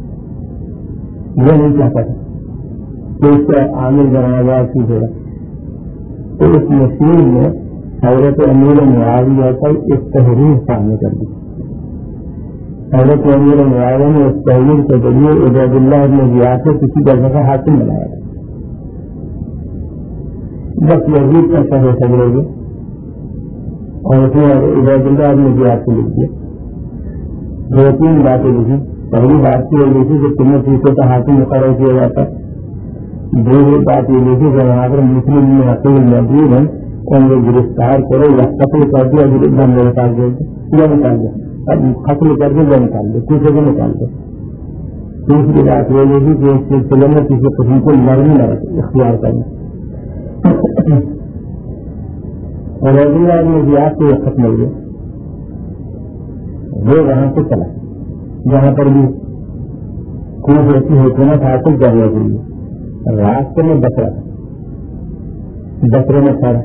S1: یہ نہیں چاہتا تھا کہ اس کا عامل بنایا کی جگہ. تو اس مشیر نے حضرت امیر معاویہ پر ایک تحریر سامنے کر دی. حضرت امیر معاویہ نے اس تحریر کے ذریعے عبید اللہ ابن زیاد کو کسی جگہ کا حاکم بنایا. بس یزید کا شرح سجرے گے اور اس نے عبید اللہ ابن زیاد کو لکھ دیا. دو تین باتیں لکھی. پہلی بات یہ لکھی کہ تمہیں کوفے کا حاکم مقرر کیا جاتا. دوسری بات یہ لکھی کہ وہاں پر مسلم میں حقیق موجود ہیں ان کو گرفتار کرو یا قتل کر دیا نکال دے یا نکال دے. اب قتل کر کے یا نکال دے کوفے کو نکال دے. تیسری بات یہ لکھی کہ اس سلسلے میں کسی قسم کو مرنے نہ اختیار کرنا. اور اللہ نے زیاد کو وقت مل گیا. وہ وہاں سے چلا جہاں پر بھی کوفے کی حکومت حاصل کر رہی ہے. راستے میں بکرا بکرے میں کھڑا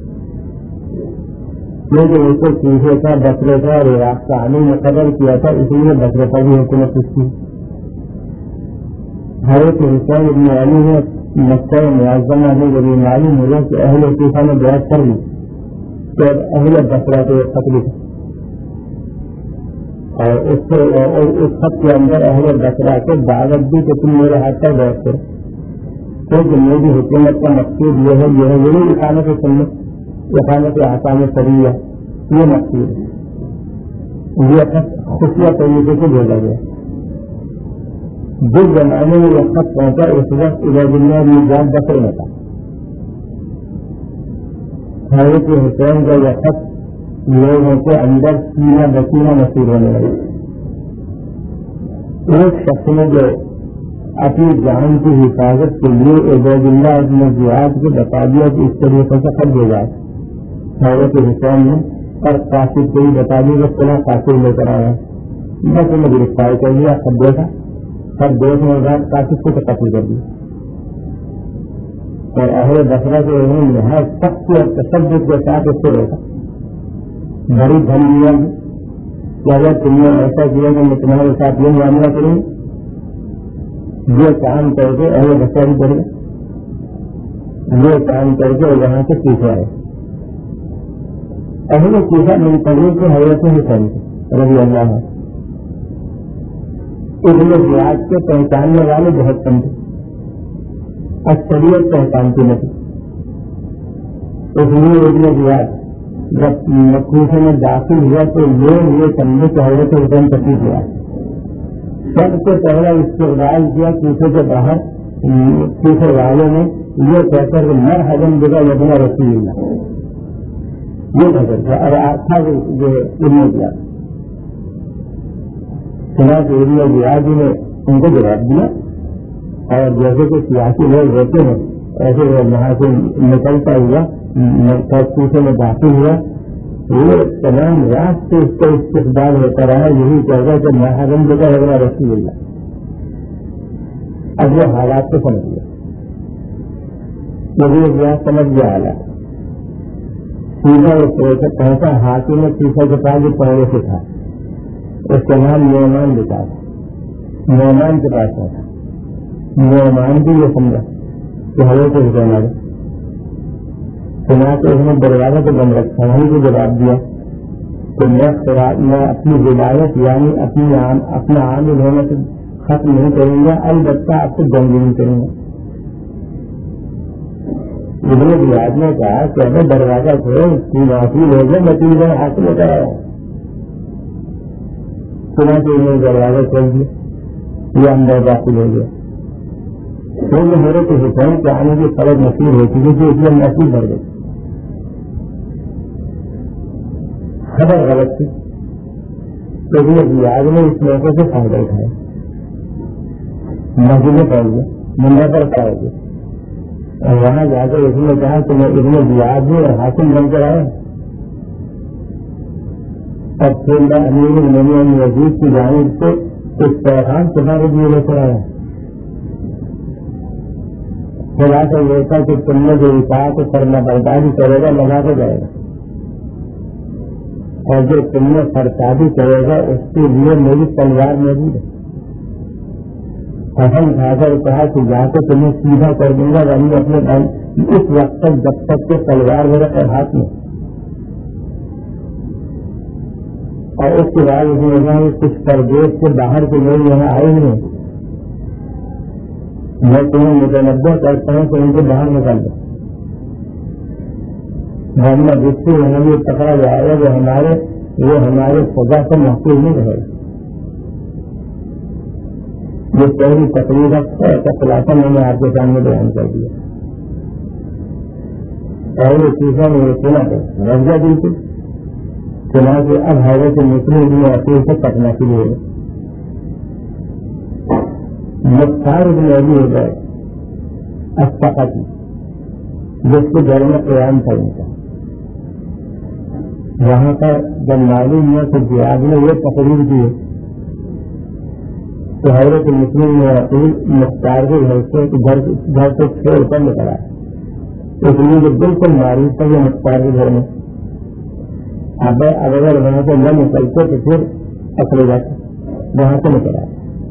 S1: کیونکہ اس کو کوفے کا بکرے کا راستہ آنے مقرر کیا تھا اس لیے بکرے کا بھی حکومت اس کی. حضرت حسین ابن علی نے مکہ معظمہ میں جب معلوم ہوا کہ اہل کوفہ نے بیعت کر لی تو اہل بکرا کو قتل کیا اور اس سے اس خط کے اندر اہل بکرا کو دعوت دی کہ تم میرے ہاتھ پر بیٹھ کرو. کیونکہ میری حکومت کا مقصود یہ ہے یہ ہے میری اقامت سنت اقامت احکام شریعہ یہ مقصود ہے. یہ خط خفیہ طریقے سے بھیجا گیا. جس زمانے میں یہ خط پہنچا اس وقت عبید اللہ ابن زیاد بکرے میں تھا. حضرت حسین کا یہ خط لوگوں کے اندر سینہ بسینہ نصیب ہونے لگا. ایک شخص نے جو اپنی جان کی حفاظت کے لیے عبید اللہ ابن زیاد کو بتا دیا کہ اس طریقے سے خط بھیجا ہے. حضرت حسین نے اور قاصد کو ہی بتا دیا کہ فلاں قاصد لے کر آیا. بس انہیں گرفتار کر لیا. خط دیکھا خط دیکھنے کے بعد قاصد کو قتل کر دیا. اور اہل بصرہ کے انہوں نے ہر سخت اور تشدد کے ساتھ اس کو روکا. بڑی دھن دیا کہ اگر تم نے ایسا کیا کہ میں تمہارے ساتھ یہ معاملہ کروں یہ کام کر کے اہل بصرہ بھی پڑے یہ کام کر کے وہاں سے پیچھے آئے. اہل کوفہ منتظر کے حضرت حسین رضی اللہ عنہ ابن زیاد کے پہچاننے والے بہت کم تھے. اکثریت پہچانتی نہیں. اس لیے ابن زیاد جب کوفے میں داخل ہوا تو لوگ یہ سمجھے کہ حضرت حسین تشریف لے آئے. سب سے پہلا استقبال کیا کوفے کے باہر کوفے والوں نے یہ کہہ کر مرحبا بک ابن رسول اللہ یہ نظر تھا. اور آتا جو ابن زیاد سنا کہ ابن زیاد نے ان کو جواب دیا. اور جیسے کہ سیاسی لوگ رہتے ہیں ایسے وہاں سے نکلتا ہوا کوفے میں داخل ہوا. وہ تمام رات سے اس کا استقبال ہوتا رہا. یہی کہتا کہ مرحبا بک ابن رسول اللہ. اب وہ حالات کو سمجھ گیا. ابن زیاد سمجھ گیا حالات. سیدھا اس پہنچا حاکم میں سیفا کے پاس جو پہلے سے تھا اس کا نام نعمان لکھا تھا. نعمان کے پاس تھا. نعمان بھی یہ سمجھا کہ حضرت حسین آ گئے. سنا کہ اس نے دروازہ کو بند رکھا. وہیں کو جواب دیا کہ میں اپنی ولایت یعنی اپنی اپنا عامل ہونے سے ختم نہیں کروں گا. البتہ آپ کو جنگ نہیں کروں گا. ابن زیاد نے کہا کہ اگر دروازہ کھولو معافی ہو گیا میں تین دن حاصل ہو کر آیا ہوں. سنا کہ انہوں نے دروازہ کھول دیا. یہ اندر داخل ہو گیا. کیونکہ میرے کو حسین کے آنے کی فرق نصیب ہو چکی تھی اس لیے محسوس بڑھ گئی. خبر غلط تھی. ابن زیاد نے اس موقع سے فائدہ اٹھایا. مسجد میں پہنچ گیا. منڈا پر پہنچ گیا. اور وہاں جا کر اس نے کہا کہ میں ابن زیاد ہوں اور حاکم بن کر آیا. اور پھر میں امیر المومنین یزید کی جانب سے اس پیغام تمہارے لیے لے کر آیا. خلاصہ یہ تھا کہ تم نے جو اطاعت فرما برداری کرے گا لگا کے جائے گا، اور جو تم نے فرسادی کرے گا اس کے لیے میری تلوار موجود ہے. قسم کھا کر کہا کہ جا کے تمہیں سیدھا کر دوں گا، یعنی اپنے اس وقت تک جب تک کہ تلوار میرے ہاتھ میں. اور اس کے بعد اس نے کہا کہ کچھ پردیش سے باہر کے لوگ یہاں آئے ہوئے ہیں، میں تمہیں متنوع کرتا ہوں کہ ان کو باہر نکال دو، ورنہ جس سے ہمیں یہ پکڑا جائے گا جو ہمارے وہ ہمارے سزا سے محفوظ نہیں رہے گا. یہ پہلی تقریر کا خلاصہ میں نے آپ کے سامنے بیان کر دیا. پہلے چیزوں میں یہ سنا تھا رضا دی تھی چنا کے اب حضرت مسلم بھی اپنے سے پٹنا کے لیے مختار ابن ابی ہو گئے الثقفی جس کے گھر میں قیام تھا ان کا. وہاں پر جب معلوم ہوا کہ جہاد نے یہ تقریر کی تو حضرت مسلم نے اپنی مختار کے گھر سے گھر سے چھوڑ کر نکلا. اس لیے جو بالکل معروف تھا یہ مختار کے گھر میں اب اگر وہاں سے نہ نکلتے تو پھر پکڑے جاتے. وہاں سے نکلا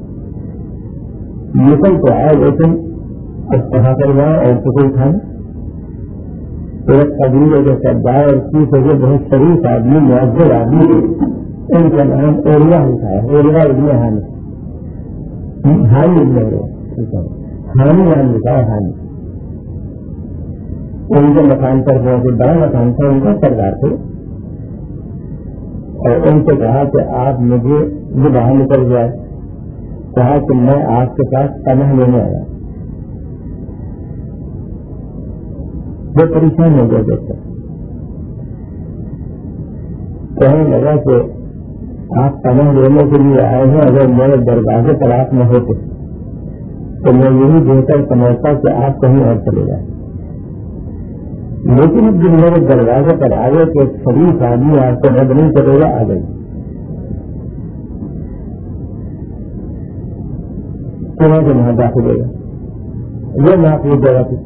S1: نکل تو آئے لیکن اس طرح کر گیا اور تو کوئی تھا ایک قبیلے کے سردار اور کی وجہ بہت شریف آدمی معذر آدمی ان کا نام اوریا لکھا ہے. اوریا ابن حانی حانی ابن حانی نام لکھا ہے. حانی ان کے مکان پر بہت بڑا مکان تھا، ان کا سردار تھے. اور ان سے کہا کہ آپ مجھے جو باہر نکل جائے، کہا کہ میں آپ کے پاس پناہ لینے آیا. وہ پریشان ہو گیا دیکھ کر، کہنے لگا کہ آپ پناہ لینے کے لیے آئے ہیں، اگر میرے دروازے پر آپ نہ ہوتے تو میں یہی بہتر سمجھتا کہ آپ کہیں اور چلے جائیں. لیکن اب جب میرے دروازے پر آ گئے تو ایک شریف آدمی آپ کو رد نہیں کرے گا. آ گئی وہاں سے وہاں داخل ہوگا. یہ محفوظ جگہ تھی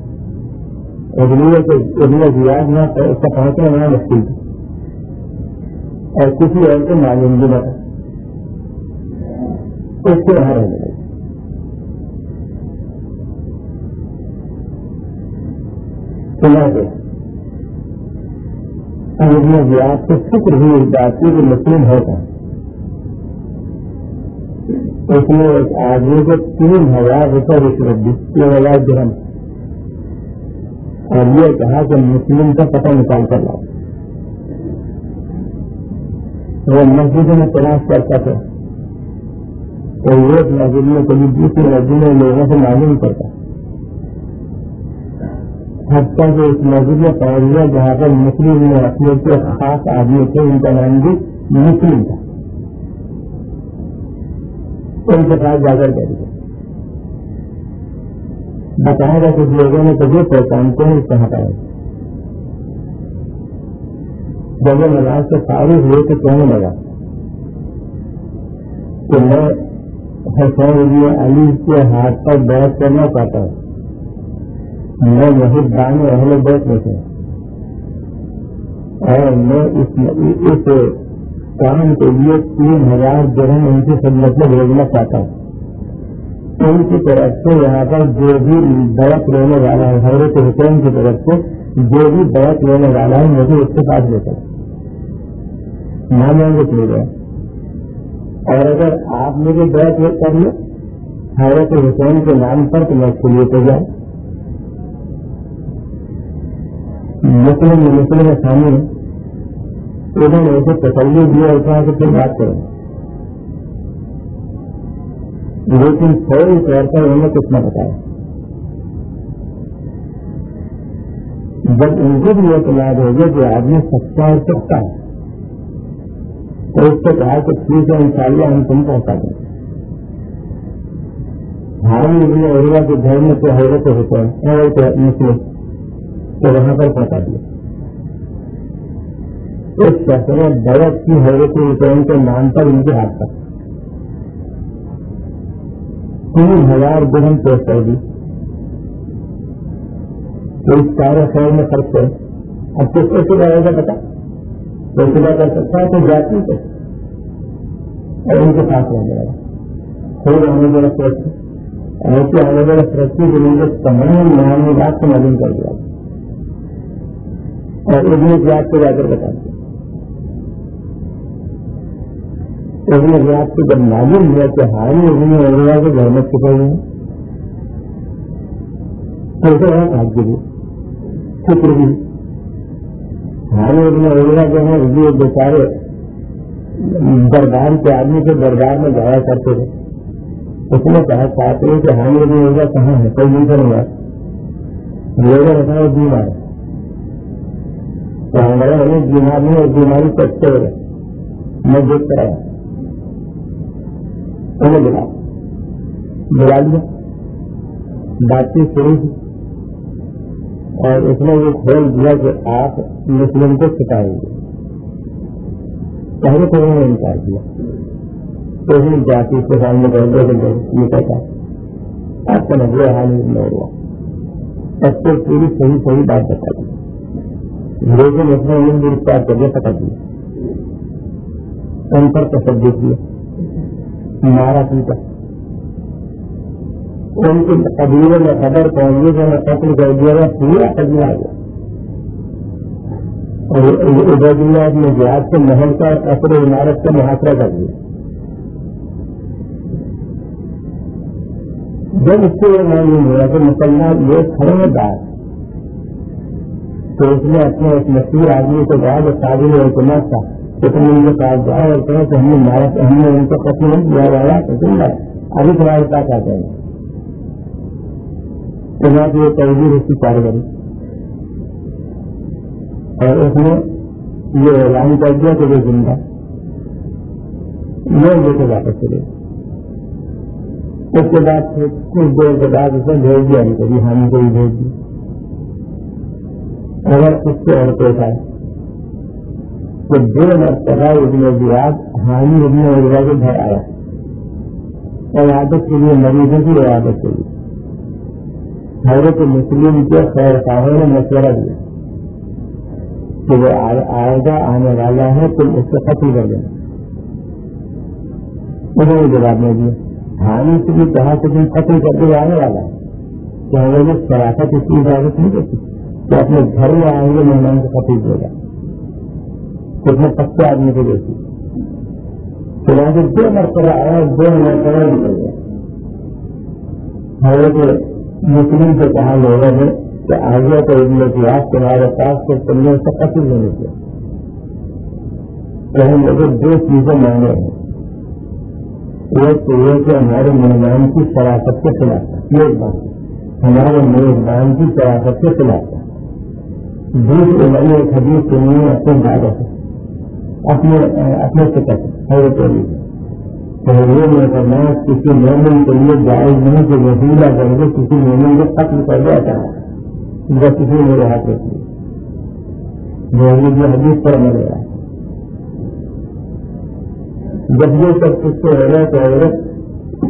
S1: ابن زیاد نہ اس کا پہنچنا وہاں مشکل تھی اور کسی اور کو معلوم بھی نہ تھا. اس سے وہاں رہنے لگے. سنا گیا ابن زیاد سے فکر ہوئی اس بات کی کہ مسلم ہوتا ہے. اس نے ایک آدمی کو تین ہزار روپئے رشوت دی، تین ہزار درہم، اور یہ کہا کہ مسلم کا پتہ نکال کر لاؤ. وہ مسجد میں تلاش کرتا تھا تو ایک مسجد میں کبھی دوسری مسجد میں لوگوں سے معلوم کرتا، حتیٰ کہ اس مسجد میں پہنچ گیا جہاں پر مسلم میں اپنے سے خاص آدمی تھے، ان کا نام بھی مسلم تھا. ان کے پاس جا کر کر دیا بتایا گا کچھ لوگوں نے کبھی پہچانتے ہیں اس طرح کا. جب وہ نماز سے فارغ ہوئے تو کہنے لگا کہ میں حسین ابن علی کے ہاتھ پر بیعت کرنا چاہتا ہوں. میں محبان اہل بیت میں سے اور میں اس کام کے لیے تین ہزار درہم ان کی خدمت میں بھیجنا چاہتا ہوں. ان کی طرف سے یہاں پر جو بھی بیعت لینے والا ہے، حضرت حسین کی طرف سے جو بھی بیعت لینے والا ہے مجھے اس کے پاس دیتا ہے، نہ مانگے چلے گئے. اور اگر آپ مجھے بیعت کر لیں حضرت حسین کے نام پر تو میں اس کو لیتے جاؤں. مسلم مسلم میں شامل ہے، انہوں نے اسے تسلی دیا اور کہا کہ پھر بات کریں. لیکن فوری طور پر انہوں نے کچھ نہ بتایا. جب ان کو بھی اطلاع ہو گیا کہ آدمی سچا اور سچا ہے تو اس سے کہا کہ ٹھیک ہے انشاءاللہ ہم تم پہنچا دیں. ہارون ابن عروہ کے گھر میں تو حضرت حسین حضرت مسلم تو وہاں پر پہنچا دیا. اس شخص نے بیعت کی حضرت حسین کے نام پر ان کے ہاتھ پر تین ہزار درہم پیش کر دی. تو اس سارے خیر میں خرچ کرے. اب کس کو صبح آئے گا پتا تو صبح کر سکتا ہے تو جاتی کو اور ان کے ساتھ رہ جائے گا. خود آنے والا سوچ ایسے آنے والا سرستی کے لیے تمام معاملات کو معلوم کر دیا اور ابن زیاد کو جا کر بتا دیا. ابن زیاد کو جب معلوم ہوا کہ ہارون ابن عروہ کے گھر میں چھپے ہوئے ہیں تو اسے وہاں کاٹ دی فکر بھی. ہارون ابن عروہ جو ہے یہ بیچارے دربار کے آدمی کے دربار میں جایا کرتے تھے. اس نے کہا چاہتے ہیں کہ ہارون ابن عروہ کہاں ہے کوئی نہیں کروں لوگوں نے کہا وہ بیمار ہے تو ہمارے انہیں بیمار نہیں اور بیماری سے اچھے ہو گئے. میں دیکھ کر آیا انہیں بلا بلا لیا بات چیت شروع کی اور اس نے یہ کھول دیا کہ آپ مسلم کو سکھائیں گے. پہلے تو انہوں نے انکار کیا تو ہی جاتی اس کے سامنے بہت یہ کہتا آپ کا نظر حال نہیں ہوا سب کو پوری صحیح صحیح بات بتا دی. لیکن اس نے ان گرفتار کر کے پکڑ دیا ان پر تصدیق کیا مارا پیٹا. ان کے قبیلے میں خبر پہنچ گئی کہ میں قتل کر دیا گیا پورا قبیلہ آ گیا اور عبید اللہ اپنے جہاد سے محل کا اثر عمارت کا محاصرہ کر دیا. جب اس سے یہ معلوم ہوا کہ مسلمان لوگ کھڑے ہیں باہر تو اس نے اپنے ایک مشہور آدمی کو کہا جو قابل اعتماد تھا کہ تم ان کے پاس جاؤ اور کہو کہ ہم نے مارا ہم نے ان کو قتل نہیں کیا گیا تو تم ابھی تمہارے پاس آتے ہیں. یہاں کی یہ تجویز اس کی کاروباری اور اس نے یہ اعلان کر دیا کہ وہ زندہ یہ لے کے واپس چلے. اس کے بعد کچھ دیر کے بعد اسے بھیج دیا نہیں کبھی ہم کو بھی بھیج دیا. اگر اس سے اور پیش آئے تو دو مرتبہ ابن زیاد حامی ابن عروہ کے گھر آیا عیادت کے لیے مریضوں کی عیادت کے لیے. حضرت مسلم کے خیر خواہوں نے مشورہ دیا کہ وہ آئے گا آنے والا ہے تم اس کو قتل کر دینا. انہوں نے جواب نہیں دیا. حامی سے بھی کہا کہ تم قتل کر کے آنے والا ہے کہ ہمیں شرافت اس کی اجازت نہیں دیتی کہ اپنے گھر میں آئیں گے مہمان کو قتل دے گا کتنے پکے آدمی کو دیتی. تو وہاں سے دو مرتبہ آیا دو مرتبہ نکل گیا. حضرت مسلم سے کہا لوگوں نے کہ آگے تو ابن زیاد تمہارے پاس تو تم نے اس کا قتل نہیں کیا. تو ہم لوگ دو چیزیں مانگے ہیں. ایک تو یہ کہ ہمارے مہمان کی شرافت کے خلاف ہے ایک بات ہمارے میزبان کی شرافت کے خلاف ہے. دوسرے میں نے ایک حدیث سنی ہے اپنے دعوت سے اپنے اپنے سے کہتے ہیں تو یہ میں کرنا کسی مومن کے لیے جائز نہیں کہ وسیلہ کر کے کسی مومن کو قتل کر دیا چاہے جو کسی میرے ہاتھ رکھتی جو حدیث پر مل رہا ہے. جب یہ سب کچھ سے ہو رہا تو حضرت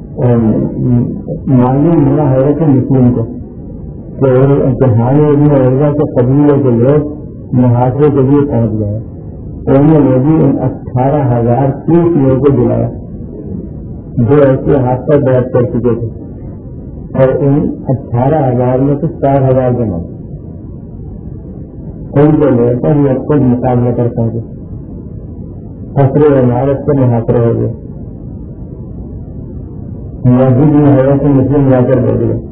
S1: معلوم ہوا حضرت مسلم کو کہ حامی ابن عروہ کے قبیلے کے لوگ محاصرے کے لیے پہنچ گئے. انہوں نے بھی ان اٹھارہ ہزار تیس لوگوں کو دلایا جو ایسے ہاتھ پر بیٹھ کر چکے تھے اور ان اٹھارہ ہزار میں سے چار ہزار جمع ان کو لے کر یہ خود مقابلہ کر پہنچے. خطرے عمارت سے محاصرہ ہو گئے. مسجد میں حضرت مسلم جا کر دے دیا.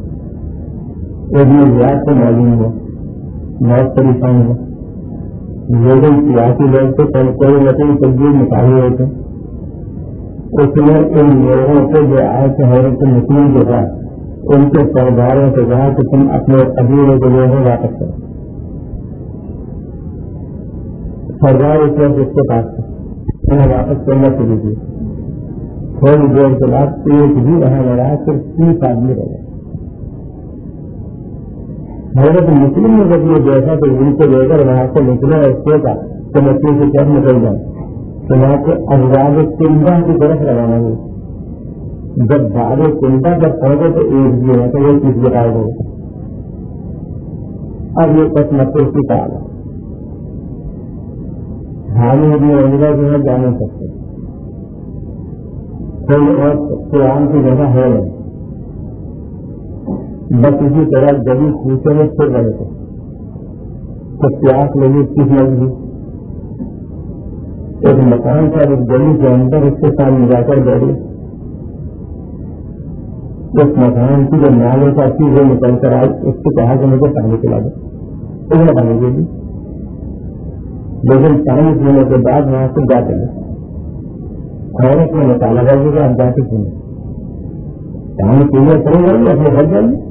S1: ابن زیاد سے معلوم ہوا بہت پریشان ہوا. لوگوں سیاسی لوگ سے کوئی نہ کوئی تجویز نکالے ہوئے تھے. اس نے ان لوگوں کو جو آئے تھے حضرت مسلم کے بعد ان کے سرداروں سے کہا کہ تم اپنے قبیلے کے لوگوں واپس کرو. سردار اس وقت اس کے پاس انہیں واپس کرنا شروع کی. تھوڑی دیر کے بعد ایک بھی وہاں لڑا صرف تیس آدمی رہ گئے. حضرت مسلم نے جب یہ دیکھا تو ان کو لے کر وہاں سے نکلے اور سوچا کہ مچھلی سے کب نکل جائیں تو وہاں سے ازواج کنڈا کی طرف روانہ ہوئی. جب باب کنڈا جب پہنچے تو ایک بھی ہے تو وہ چیز بتائی گئی. اب یہ کس مطلب کی کال ہے ہم بھی عمرہ جو ہے جا نہیں سکتے. کوئی اور قرآن کی جگہ ہے نہیں. بس اسی طرح جبھی پوچھے میں پھر رہے تھے تو پیاس لگی کس لگی. ایک مکان تھا ایک گلی کے اندر اس کے سامنے جا کر بیٹھے. اس مکان کی جو نالے کا چیز وہ نکل کر آئی اس سے کہا کہ مجھے پانی پلا دو. اس نے پانی دے دی. لیکن پانی پینے کے بعد وہاں سے جاتے ہیں اور اس نے نکالا جائے گا آپ جا کے پینے پانی پینے پڑے گا اپنے گھر جائیں گے.